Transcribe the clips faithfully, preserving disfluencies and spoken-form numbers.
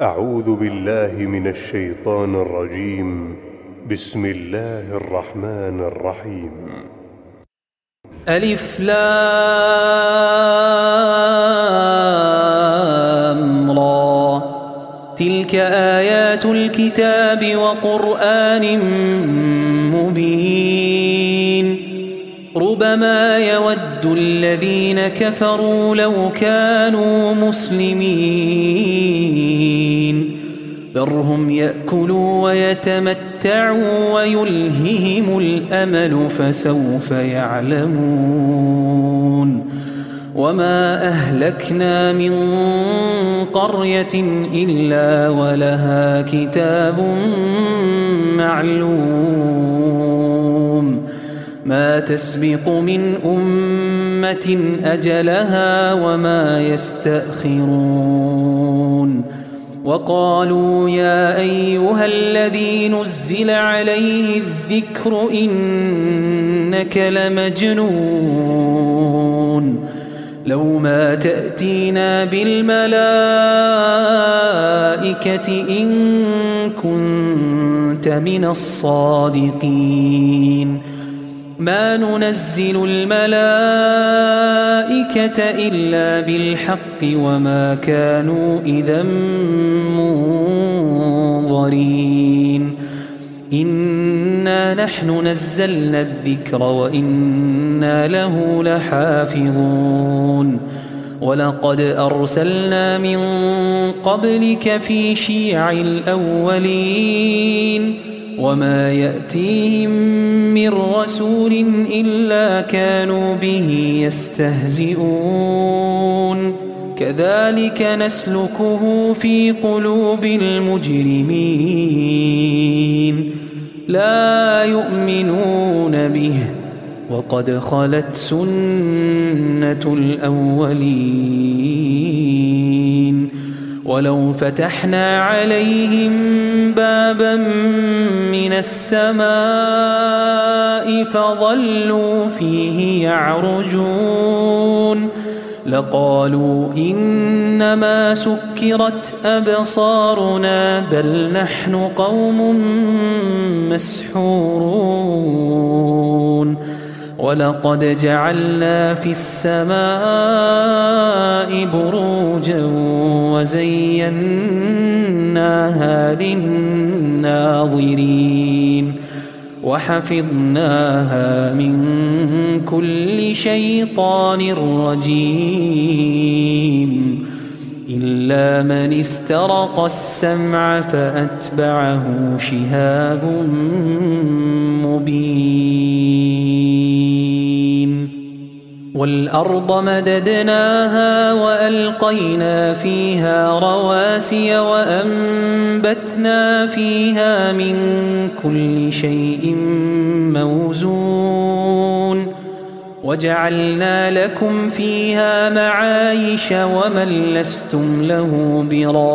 أعوذ بالله من الشيطان الرجيم. بسم الله الرحمن الرحيم. ألف لام را تلك آيات الكتاب وقرآن مبين ربما يود الذين كفروا لو كانوا مسلمين ذرهم يأكلوا ويتمتعوا ويلههم الأمل فسوف يعلمون وما أهلكنا من قرية إلا ولها كتاب معلوم ما تسبق من أمة أجلها وما يستأخرون وقالوا يا أيها الذي نزل عليه الذكر إنك لمجنون لو ما تأتينا بالملائكة إن كنت من الصادقين ما ننزل الملائكة إلا بالحق وما كانوا إذا منظرين إنا نحن نزلنا الذكر وإنا له لحافظون ولقد أرسلنا من قبلك في شيع الأولين وما يأتيهم من رسول إلا كانوا به يستهزئون كذلك نسلكه في قلوب المجرمين لا يؤمنون به وقد خلت سنة الأولين ولو فتحنا عليهم بابا من السماء فظلوا فيه يعرجون لقالوا إنما سكرت أبصارنا بل نحن قوم مسحورون ولقد جعلنا في السماء بروجا وزيناها للناظرين وحفظناها من كل شيطان رجيم إلا من استرق السمع فأتبعه شهاب مبين والأرض مددناها وألقينا فيها رواسي وأنبتنا فيها من كل شيء موزون وجعلنا لكم فيها معايش ومن لستم له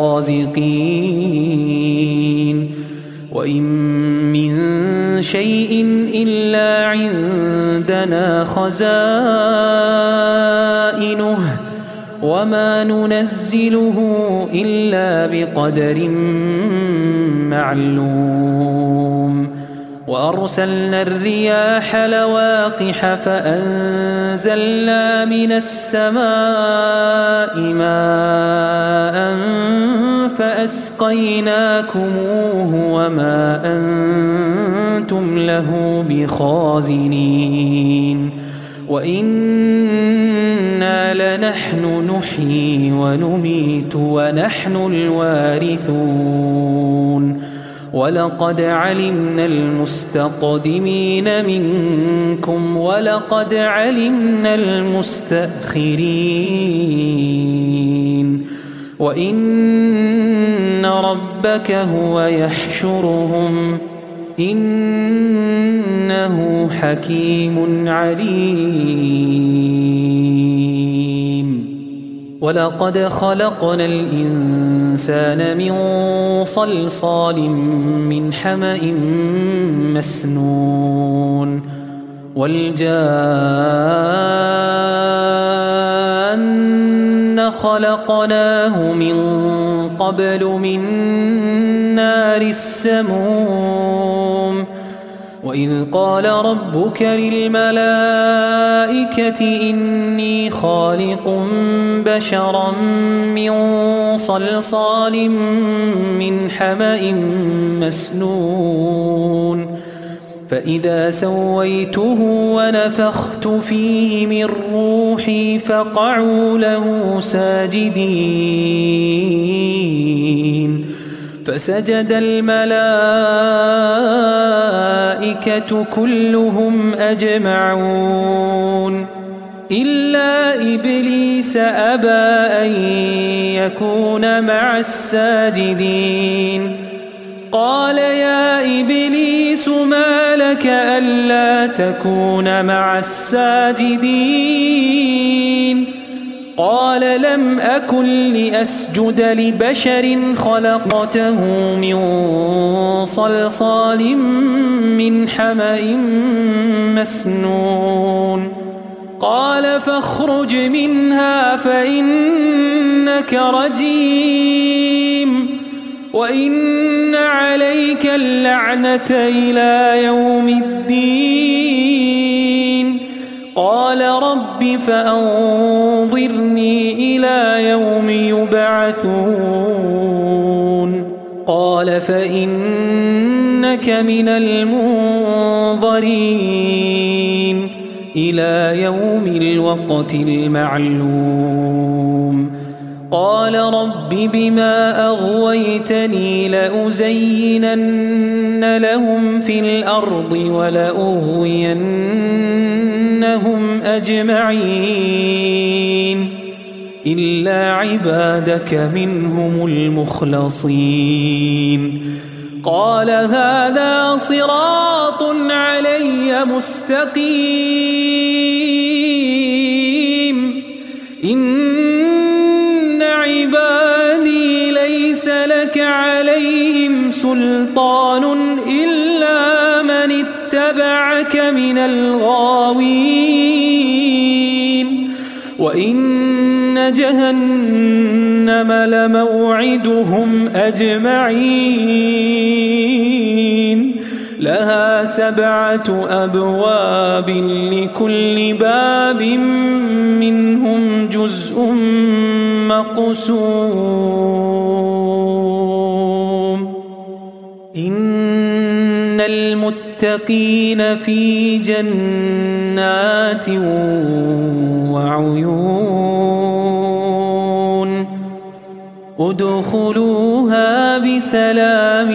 برازقين وإن من شيء إلا عندنا خزائنه وما ننزله إلا بقدر معلوم وأرسلنا الرياح لواقح فأنزلنا من السماء ماء فأسقيناكموه وما أنتم له بخازنين وإنا لنحن نحيي ونميت ونحن الوارثون ولقد علمنا المستقدمين منكم ولقد علمنا المستأخرين وإن ربك هو يحشرهم إنه حكيم عليم ولقد خلقنا الإنسان من صلصال من حمأ مسنون والجان خلقناه من قبل من نار السموم وإذ قال ربك للملائكة إني خالق بشرا من صلصال من حمأ مسنون فإذا سويته ونفخت فيه من روحي فقعوا له ساجدين فسجد الملائكة كلهم أجمعون إلا إبليس أبى أن يكون مع الساجدين قال يا إبليس ما لك ألا تكون مع الساجدين قال لم أكن لأسجد لبشر خلقته من صلصال من حمأ مسنون قال فاخرج منها فإنك رجيم وإن عليك اللعنة إلى يوم الدين قال رب فأنظرني إلى يوم يبعثون قال فإنك من المنظرين إلى يوم الوقت المعلوم قال رب بما أغويتني لأزينن لهم في الأرض ولأغوينهم أجمعين إلا عبادك منهم المخلصين قال هذا صراط علي مستقيم إن عبادي ليس لك عليهم سلطان إلا من اتبعك من الغاوين وإن جهنم لموعدهم أجمعين لها سبعة أبواب لكل باب منهم جزء مقسوم إن المتقين في جنات وعيون ادخلوها بسلام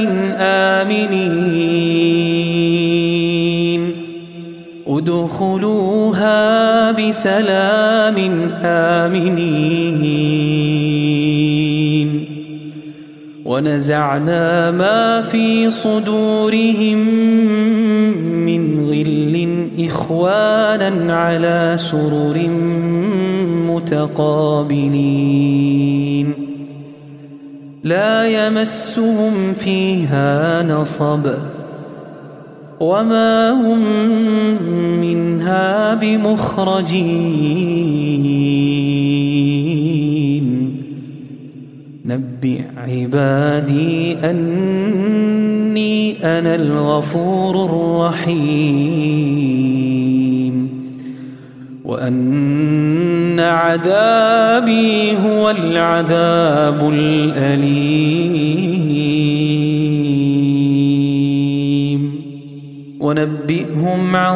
آمنين ادخلوها بسلام آمنين ونزعنا ما في صدورهم من غل إخوانا على سرر متقابلين لا يمسهم فيها نصب وما هم منها بمخرجين نبئ عبادي أني أنا الغفور الرحيم وأن عذابي هو العذاب الأليم ونبئهم عن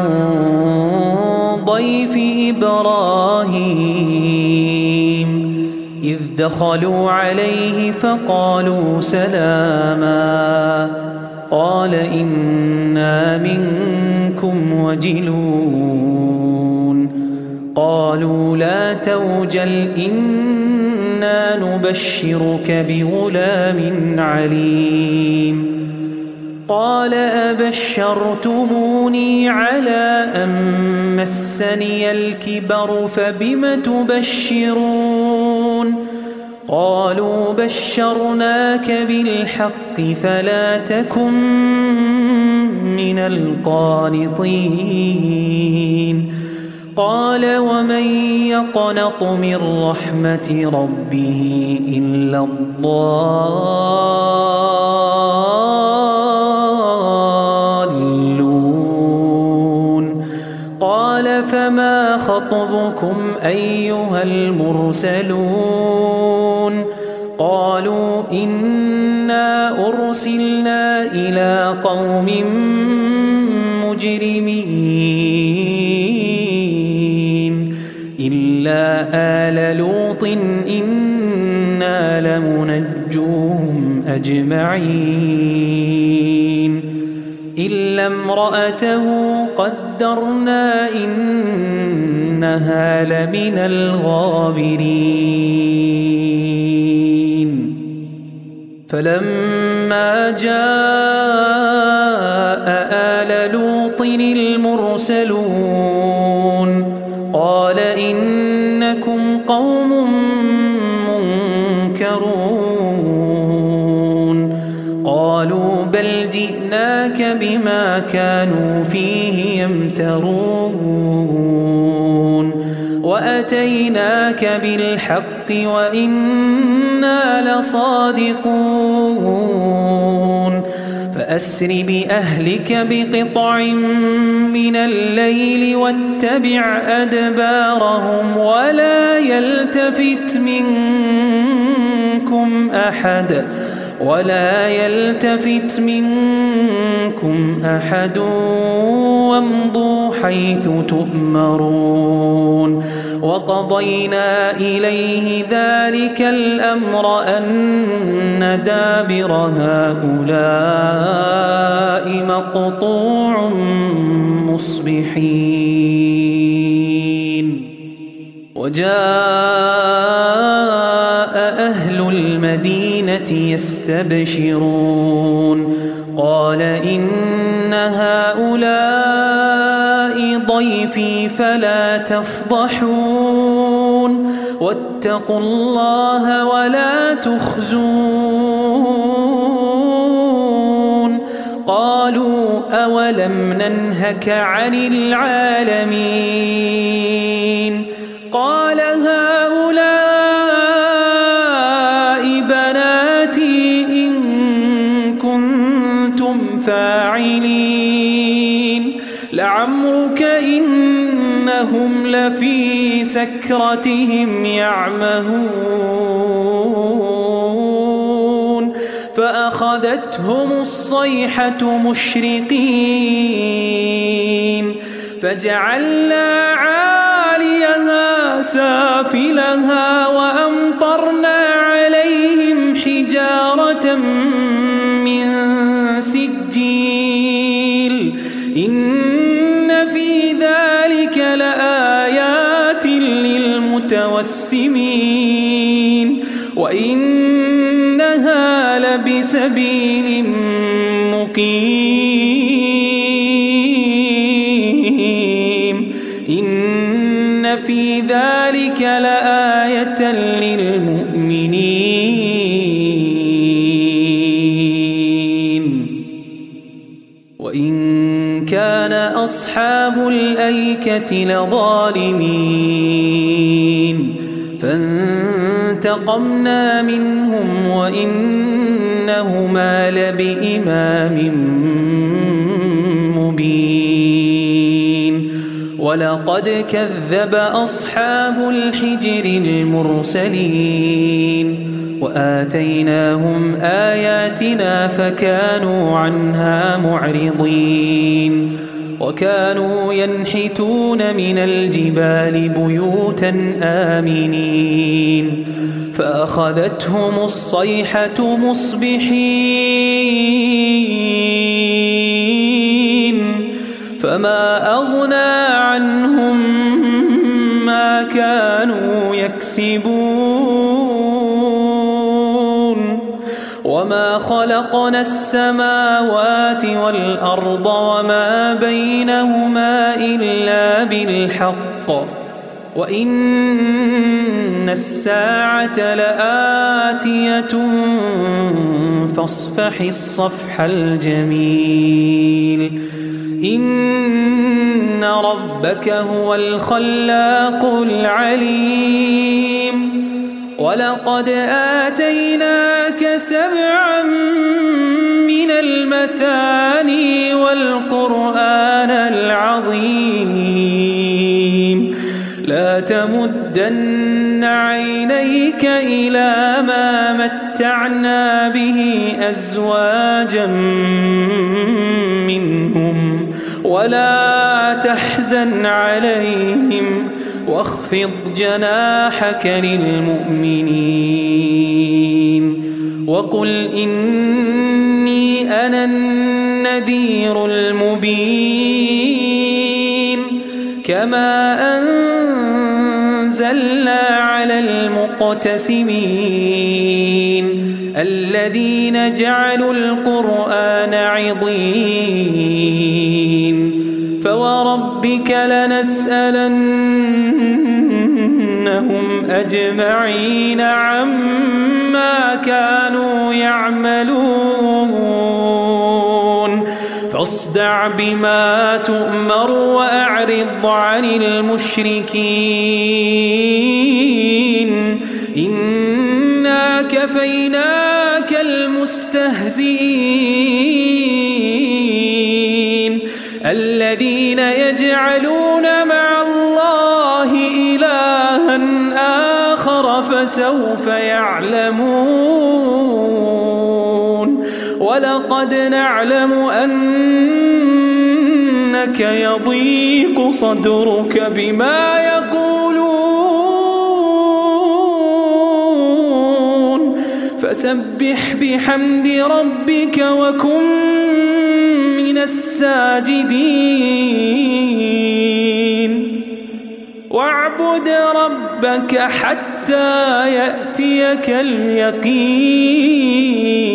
ضيف إبراهيم إذ دخلوا عليه فقالوا سلاما قال إنا منكم وجلون قالوا لا توجل إنا نبشرك بغلام عليم قال أبشرتموني على أن مسني الكبر فبم تبشرون قالوا بشرناك بالحق فلا تكن من القانطين قال ومن يقنط من رحمة ربه إلا الضالون قال فما خطبكم أيها المرسلون قالوا إنا أرسلنا إلى قوم مجرمين إلا آل لوط إنا لمنجوهم أجمعين إلا امرأته قدرنا إنها لمن الغابرين فلما جاء آل لوط المرسلون قال إنكم قوم منكرون قالوا بل جئناك بما كانوا فيه يمترون وأتيناك بالحق وإنا لصادقون فأسر بأهلك بقطع من الليل واتبع أدبارهم ولا يلتفت منكم أحد ولا يلتفت منكم أحد وامضوا حيث تؤمرون وقضينا إليه ذلك الأمر أن دابر هؤلاء مقطوع مصبحين وجاء أهل المدينة يستبشرون قال إن هؤلاء ضيفي فلا تفضحون واتقوا الله ولا تخزون قالوا أولم ننهك عن العالمين قال هؤلاء بناتي إن كنتم فاعلين لعمرك إنهم لفي سكرتهم يعمهون فأخذتهم الصيحة مشرقين فجعلنا عاليها سافلها وأمطرنا عليهم حجارة من سجيل إن في ذلك لآيات للمتوسمين وإنها لبسبيل مقيم إن في ذلك لآية للمؤمنين وإن كان أصحاب الأيكة لظالمين فانتقمنا منهم وإنهما لبإمام مبين ولقد كذب أصحاب الحجر المرسلين وآتيناهم آياتنا فكانوا عنها معرضين وكانوا ينحتون من الجبال بيوتا آمنين فأخذتهم الصيحة مصبحين فما أغنى عنهم ما كانوا يكسبون وما خلقنا السماوات والأرض وما بينهما إلا بالحق وإن الساعة لآتية فاصفح الصفح الجميل إن ربك هو الخلاق العليم ولقد آتيناك سبعا من المثاني والقرآن العظيم لا تمدن عينيك إلى ما متعنا به أزواجا منهم ولا تحزن عليهم واخفض جناحك للمؤمنين وقل إني أنا النذير المبين كما أنزلنا على المقتسمين الذين جعلوا القرآن عضين فوربك لنسألنهم أجمعين عما كانوا يعملون فاصدع بما تؤمر وأعرض عن المشركين إنا كفيناك المستهزئين الذين يجعلون مع الله إلها آخر فسوف يعلمون ولقد نعلم أنك يضيق صدرك بما يقولون فسبح بحمد ربك وكن من الساجدين واعبد ربك حتى يأتيك اليقين.